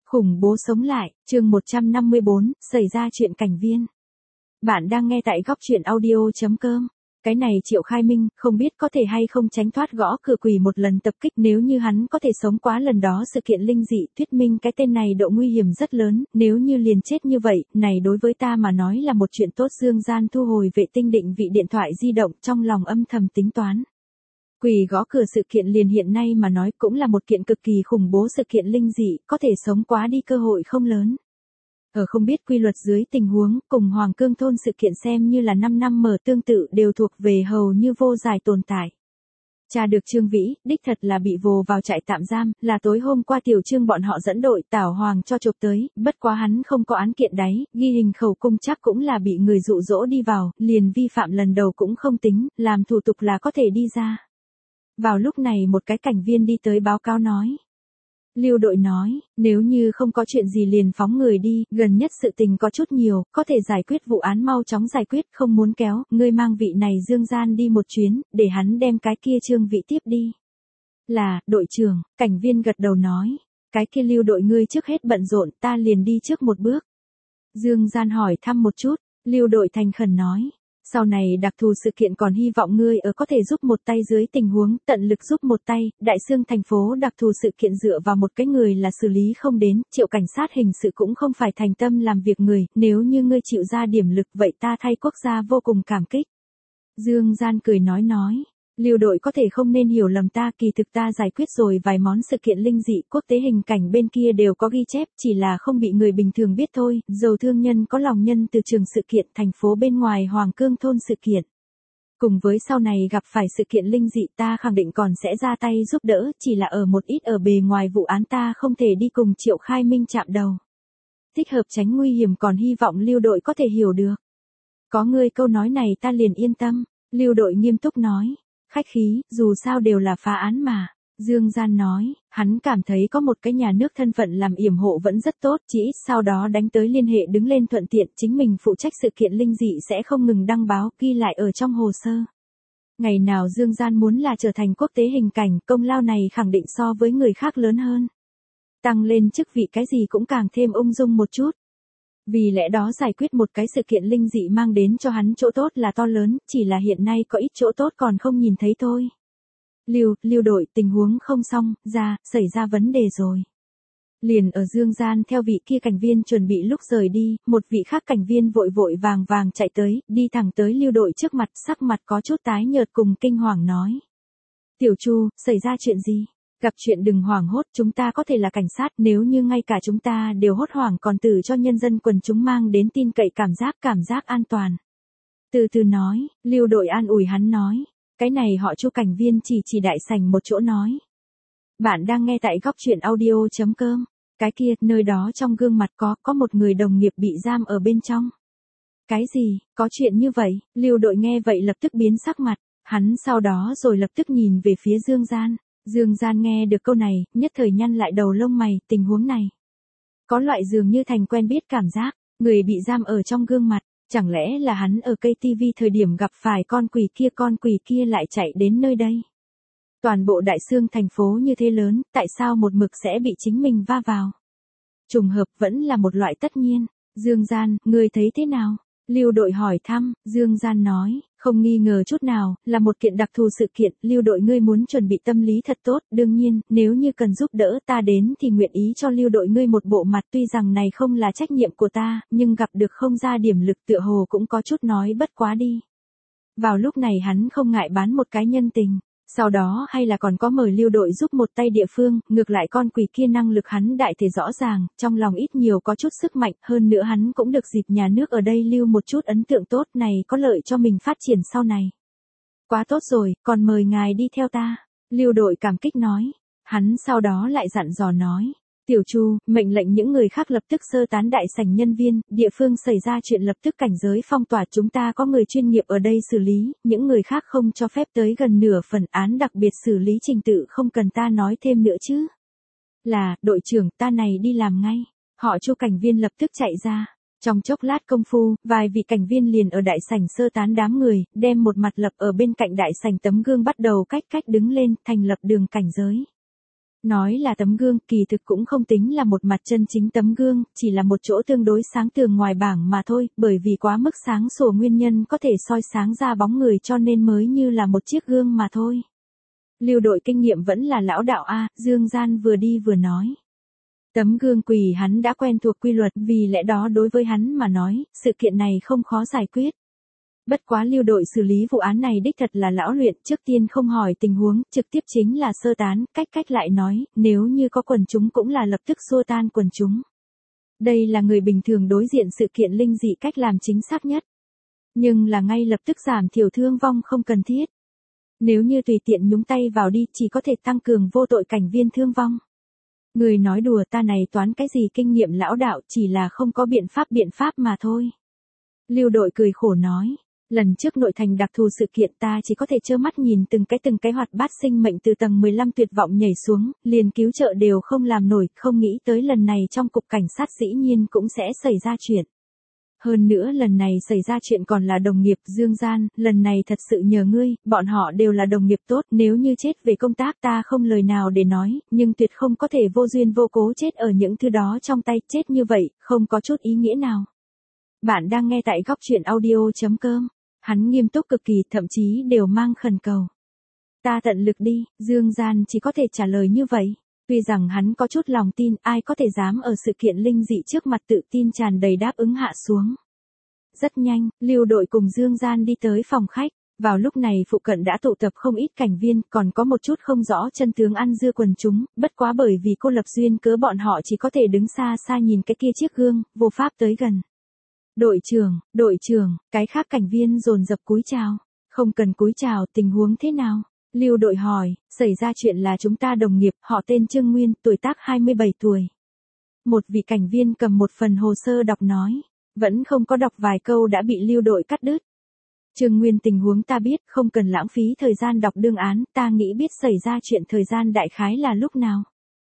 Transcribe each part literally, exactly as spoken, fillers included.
Khủng bố sống lại, chương một trăm năm mươi bốn, xảy ra chuyện cảnh viên. Bạn đang nghe tại góc truyện audio.com. Cái này Triệu Khai Minh, không biết có thể hay không tránh thoát gõ cửa quỷ một lần tập kích, nếu như hắn có thể sống quá lần đó sự kiện linh dị, thuyết minh cái tên này độ nguy hiểm rất lớn, nếu như liền chết như vậy, này đối với ta mà nói là một chuyện tốt. Dương Gian thu hồi vệ tinh định vị điện thoại di động, trong lòng âm thầm tính toán. Quỷ gõ cửa sự kiện liền hiện nay mà nói cũng là một kiện cực kỳ khủng bố sự kiện linh dị, có thể sống quá đi cơ hội không lớn. Ở không biết quy luật dưới tình huống, cùng Hoàng Cương thôn sự kiện xem như là năm năm mở tương tự đều thuộc về hầu như vô giải tồn tại. Cha được Trương Vĩ, đích thật là bị vồ vào trại tạm giam, là tối hôm qua Tiểu Trương bọn họ dẫn đội Tảo Hoàng cho chụp tới, bất quá hắn không có án kiện đáy, ghi hình khẩu cung chắc cũng là bị người dụ dỗ đi vào, liền vi phạm lần đầu cũng không tính, làm thủ tục là có thể đi ra. Vào lúc này một cái cảnh viên đi tới báo cáo nói. Lưu đội nói, nếu như không có chuyện gì liền phóng người đi, gần nhất sự tình có chút nhiều, có thể giải quyết vụ án mau chóng giải quyết, không muốn kéo, ngươi mang vị này Dương Gian đi một chuyến, để hắn đem cái kia Trương Vĩ tiếp đi. Là, đội trưởng, cảnh viên gật đầu nói, cái kia Lưu đội ngươi trước hết bận rộn, ta liền đi trước một bước. Dương Gian hỏi thăm một chút, Lưu đội thành khẩn nói. Sau này đặc thù sự kiện còn hy vọng ngươi ở có thể giúp một tay dưới tình huống tận lực giúp một tay, Đại Xương thành phố đặc thù sự kiện dựa vào một cái người là xử lý không đến, Triệu cảnh sát hình sự cũng không phải thành tâm làm việc người, nếu như ngươi chịu ra điểm lực vậy ta thay quốc gia vô cùng cảm kích. Dương Gian cười nói nói, Lưu đội có thể không nên hiểu lầm ta, kỳ thực ta giải quyết rồi vài món sự kiện linh dị, quốc tế hình cảnh bên kia đều có ghi chép, chỉ là không bị người bình thường biết thôi, dầu thương nhân có lòng nhân từ trường sự kiện thành phố bên ngoài Hoàng Cương thôn sự kiện. Cùng với sau này gặp phải sự kiện linh dị ta khẳng định còn sẽ ra tay giúp đỡ, chỉ là ở một ít ở bề ngoài vụ án ta không thể đi cùng Triệu Khai Minh chạm đầu. Thích hợp tránh nguy hiểm còn hy vọng Lưu đội có thể hiểu được. Có ngươi câu nói này ta liền yên tâm, Lưu đội nghiêm túc nói. Khách khí, dù sao đều là phá án mà. Dương Gian nói, hắn cảm thấy có một cái nhà nước thân phận làm yểm hộ vẫn rất tốt, chỉ ít sau đó đánh tới liên hệ đứng lên thuận tiện, chính mình phụ trách sự kiện linh dị sẽ không ngừng đăng báo, ghi lại ở trong hồ sơ. Ngày nào Dương Gian muốn là trở thành quốc tế hình cảnh, công lao này khẳng định so với người khác lớn hơn. Tăng lên chức vị cái gì cũng càng thêm ung dung một chút. Vì lẽ đó giải quyết một cái sự kiện linh dị mang đến cho hắn chỗ tốt là to lớn, chỉ là hiện nay có ít chỗ tốt còn không nhìn thấy thôi. Lưu, Lưu đội, tình huống không xong, ra, xảy ra vấn đề rồi. Liền ở Dương Gian theo vị kia cảnh viên chuẩn bị lúc rời đi, một vị khác cảnh viên vội vội vàng vàng chạy tới, đi thẳng tới Lưu đội trước mặt, sắc mặt có chút tái nhợt cùng kinh hoàng nói. Tiểu Chu, xảy ra chuyện gì? Gặp chuyện đừng hoảng hốt, chúng ta có thể là cảnh sát, nếu như ngay cả chúng ta đều hốt hoảng còn từ cho nhân dân quần chúng mang đến tin cậy cảm giác cảm giác an toàn. Từ từ nói, Lưu đội an ủi hắn nói, cái này họ Chu cảnh viên chỉ chỉ đại sảnh một chỗ nói. Bạn đang nghe tại góc truyện audio.com, cái kia, nơi đó trong gương mặt có, có một người đồng nghiệp bị giam ở bên trong. Cái gì, có chuyện như vậy, Lưu đội nghe vậy lập tức biến sắc mặt, hắn sau đó rồi lập tức nhìn về phía Dương Gian. Dương Gian nghe được câu này, nhất thời nhăn lại đầu lông mày, tình huống này. Có loại dường như thành quen biết cảm giác, người bị giam ở trong gương mặt, chẳng lẽ là hắn ở cây tivi thời điểm gặp phải con quỷ kia, con quỷ kia lại chạy đến nơi đây. Toàn bộ Đại Xương thành phố như thế lớn, tại sao một mực sẽ bị chính mình va vào? Trùng hợp vẫn là một loại tất nhiên. Dương Gian, ngươi thấy thế nào? Lưu đội hỏi thăm, Dương Gian nói, không nghi ngờ chút nào, là một kiện đặc thù sự kiện, Lưu đội ngươi muốn chuẩn bị tâm lý thật tốt, đương nhiên, nếu như cần giúp đỡ ta đến thì nguyện ý cho Lưu đội ngươi một bộ mặt, tuy rằng này không là trách nhiệm của ta, nhưng gặp được không ra điểm lực tựa hồ cũng có chút nói bất quá đi. Vào lúc này hắn không ngại bán một cái nhân tình. Sau đó hay là còn có mời Lưu đội giúp một tay địa phương, ngược lại con quỷ kia năng lực hắn đại thể rõ ràng, trong lòng ít nhiều có chút sức mạnh, hơn nữa hắn cũng được dịp nhà nước ở đây lưu một chút ấn tượng tốt này có lợi cho mình phát triển sau này. Quá tốt rồi, còn mời ngài đi theo ta, Lưu đội cảm kích nói, hắn sau đó lại dặn dò nói. Tiểu Chu, mệnh lệnh những người khác lập tức sơ tán đại sảnh nhân viên, địa phương xảy ra chuyện lập tức cảnh giới phong tỏa, chúng ta có người chuyên nghiệp ở đây xử lý, những người khác không cho phép tới gần nửa phần, án đặc biệt xử lý trình tự không cần ta nói thêm nữa chứ. Là, đội trưởng, ta này đi làm ngay. Họ Chu cảnh viên lập tức chạy ra. Trong chốc lát công phu, vài vị cảnh viên liền ở đại sảnh sơ tán đám người, đem một mặt lập ở bên cạnh đại sảnh tấm gương bắt đầu cách cách đứng lên, thành lập đường cảnh giới. Nói là tấm gương, kỳ thực cũng không tính là một mặt chân chính tấm gương, chỉ là một chỗ tương đối sáng tường ngoài bảng mà thôi, bởi vì quá mức sáng sủa nguyên nhân có thể soi sáng ra bóng người cho nên mới như là một chiếc gương mà thôi. Lưu Đội kinh nghiệm vẫn là lão đạo a, Dương Gian vừa đi vừa nói. Tấm gương quỳ hắn đã quen thuộc quy luật, vì lẽ đó đối với hắn mà nói, sự kiện này không khó giải quyết. Bất quá Lưu Đội xử lý vụ án này đích thật là lão luyện, trước tiên không hỏi tình huống, trực tiếp chính là sơ tán, cách cách lại nói, nếu như có quần chúng cũng là lập tức xua tan quần chúng. Đây là người bình thường đối diện sự kiện linh dị cách làm chính xác nhất. Nhưng là ngay lập tức giảm thiểu thương vong không cần thiết. Nếu như tùy tiện nhúng tay vào đi chỉ có thể tăng cường vô tội cảnh viên thương vong. Người nói đùa ta này toán cái gì kinh nghiệm lão đạo, chỉ là không có biện pháp biện pháp mà thôi. Lưu Đội cười khổ nói. Lần trước nội thành đặc thù sự kiện ta chỉ có thể trơ mắt nhìn từng cái từng cái hoạt bát sinh mệnh từ tầng mười lăm tuyệt vọng nhảy xuống, liền cứu trợ đều không làm nổi, không nghĩ tới lần này trong cục cảnh sát dĩ nhiên cũng sẽ xảy ra chuyện. Hơn nữa lần này xảy ra chuyện còn là đồng nghiệp Dương Gian, lần này thật sự nhờ ngươi, bọn họ đều là đồng nghiệp tốt, nếu như chết về công tác ta không lời nào để nói, nhưng tuyệt không có thể vô duyên vô cố chết ở những thứ đó trong tay, chết như vậy, không có chút ý nghĩa nào. Bạn đang nghe tại góc truyện audio chấm com. Hắn nghiêm túc cực kỳ, thậm chí đều mang khẩn cầu. Ta tận lực đi, Dương Gian chỉ có thể trả lời như vậy. Tuy rằng hắn có chút lòng tin, ai có thể dám ở sự kiện linh dị trước mặt tự tin tràn đầy đáp ứng hạ xuống. Rất nhanh, Lưu Đội cùng Dương Gian đi tới phòng khách. Vào lúc này phụ cận đã tụ tập không ít cảnh viên, còn có một chút không rõ chân tướng ăn dưa quần chúng, bất quá bởi vì cô lập duyên cớ bọn họ chỉ có thể đứng xa xa nhìn cái kia chiếc gương, vô pháp tới gần. Đội trưởng, đội trưởng, cái khác cảnh viên dồn dập cúi chào. Không cần cúi chào, tình huống thế nào? Lưu Đội hỏi, xảy ra chuyện là chúng ta đồng nghiệp, họ tên Trương Nguyên, tuổi tác hai mươi bảy tuổi. Một vị cảnh viên cầm một phần hồ sơ đọc nói, vẫn không có đọc vài câu đã bị Lưu Đội cắt đứt. Trương Nguyên tình huống ta biết, không cần lãng phí thời gian đọc đương án, ta nghĩ biết xảy ra chuyện thời gian đại khái là lúc nào.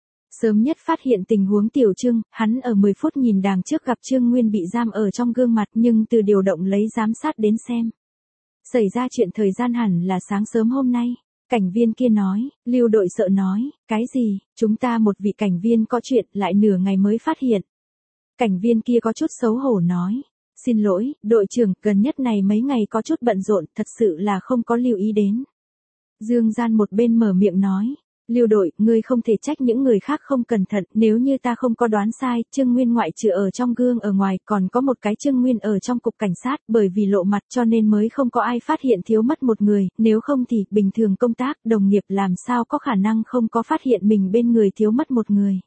Sớm nhất phát hiện tình huống Tiểu Trương, hắn ở mười phút nhìn đàng trước gặp Trương Nguyên bị giam ở trong gương mặt nhưng từ điều động lấy giám sát đến xem. Xảy ra chuyện thời gian hẳn là sáng sớm hôm nay. Cảnh viên kia nói, Lưu Đội sợ nói, cái gì, chúng ta một vị cảnh viên có chuyện lại nửa ngày mới phát hiện. Cảnh viên kia có chút xấu hổ nói, xin lỗi, đội trưởng, gần nhất này mấy ngày có chút bận rộn, thật sự là không có lưu ý đến. Dương Gian một bên mở miệng nói. Lưu Đội, ngươi không thể trách những người khác không cẩn thận, nếu như ta không có đoán sai, Trương Nguyên ngoại trừ ở trong gương ở ngoài, còn có một cái Trương Nguyên ở trong cục cảnh sát, bởi vì lộ mặt cho nên mới không có ai phát hiện thiếu mất một người, nếu không thì, bình thường công tác, đồng nghiệp làm sao có khả năng không có phát hiện mình bên người thiếu mất một người.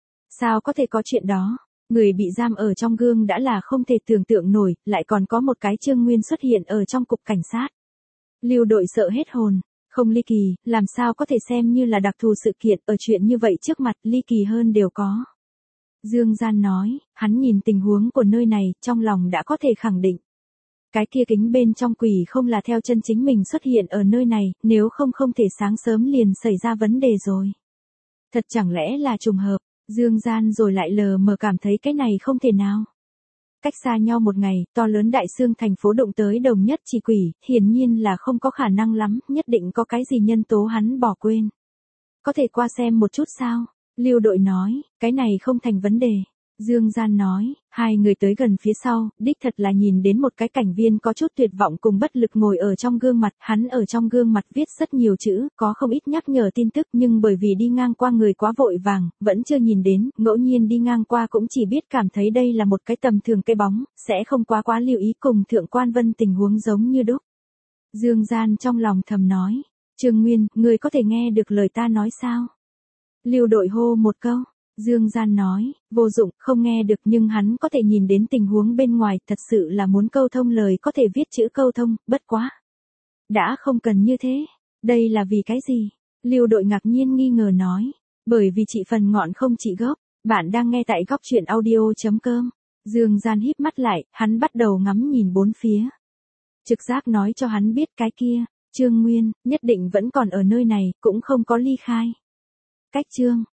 Sao có thể có chuyện đó? Người bị giam ở trong gương đã là không thể tưởng tượng nổi, lại còn có một cái Trương Nguyên xuất hiện ở trong cục cảnh sát. Lưu Đội sợ hết hồn. Không ly kỳ, làm sao có thể xem như là đặc thù sự kiện, ở chuyện như vậy trước mặt ly kỳ hơn đều có. Dương Gian nói, hắn nhìn tình huống của nơi này, trong lòng đã có thể khẳng định. Cái kia kính bên trong quỷ không là theo chân chính mình xuất hiện ở nơi này, nếu không không thể sáng sớm liền xảy ra vấn đề rồi. Thật chẳng lẽ là trùng hợp, Dương Gian rồi lại lờ mờ cảm thấy cái này không thể nào. Cách xa nhau một ngày, to lớn đại xương thành phố đụng tới đồng nhất chỉ quỷ, hiển nhiên là không có khả năng lắm, nhất định có cái gì nhân tố hắn bỏ quên. Có thể qua xem một chút sao? Lưu Đội nói, cái này không thành vấn đề. Dương Gian nói, hai người tới gần phía sau, đích thật là nhìn đến một cái cảnh viên có chút tuyệt vọng cùng bất lực ngồi ở trong gương mặt, hắn ở trong gương mặt viết rất nhiều chữ, có không ít nhắc nhở tin tức nhưng bởi vì đi ngang qua người quá vội vàng, vẫn chưa nhìn đến, ngẫu nhiên đi ngang qua cũng chỉ biết cảm thấy đây là một cái tầm thường cái bóng, sẽ không quá quá lưu ý cùng Thượng Quan Vân tình huống giống như đúc. Dương Gian trong lòng thầm nói, Trương Nguyên, người có thể nghe được lời ta nói sao? Lưu Đội hô một câu. Dương Gian nói, vô dụng, không nghe được nhưng hắn có thể nhìn đến tình huống bên ngoài, thật sự là muốn câu thông lời có thể viết chữ câu thông, bất quá. Đã không cần như thế, đây là vì cái gì? Lưu Đội ngạc nhiên nghi ngờ nói, bởi vì chỉ phần ngọn không chỉ gốc, bạn đang nghe tại góc truyện audio chấm com. Dương Gian híp mắt lại, hắn bắt đầu ngắm nhìn bốn phía. Trực giác nói cho hắn biết cái kia, Trương Nguyên, nhất định vẫn còn ở nơi này, cũng không có ly khai. Cách Trương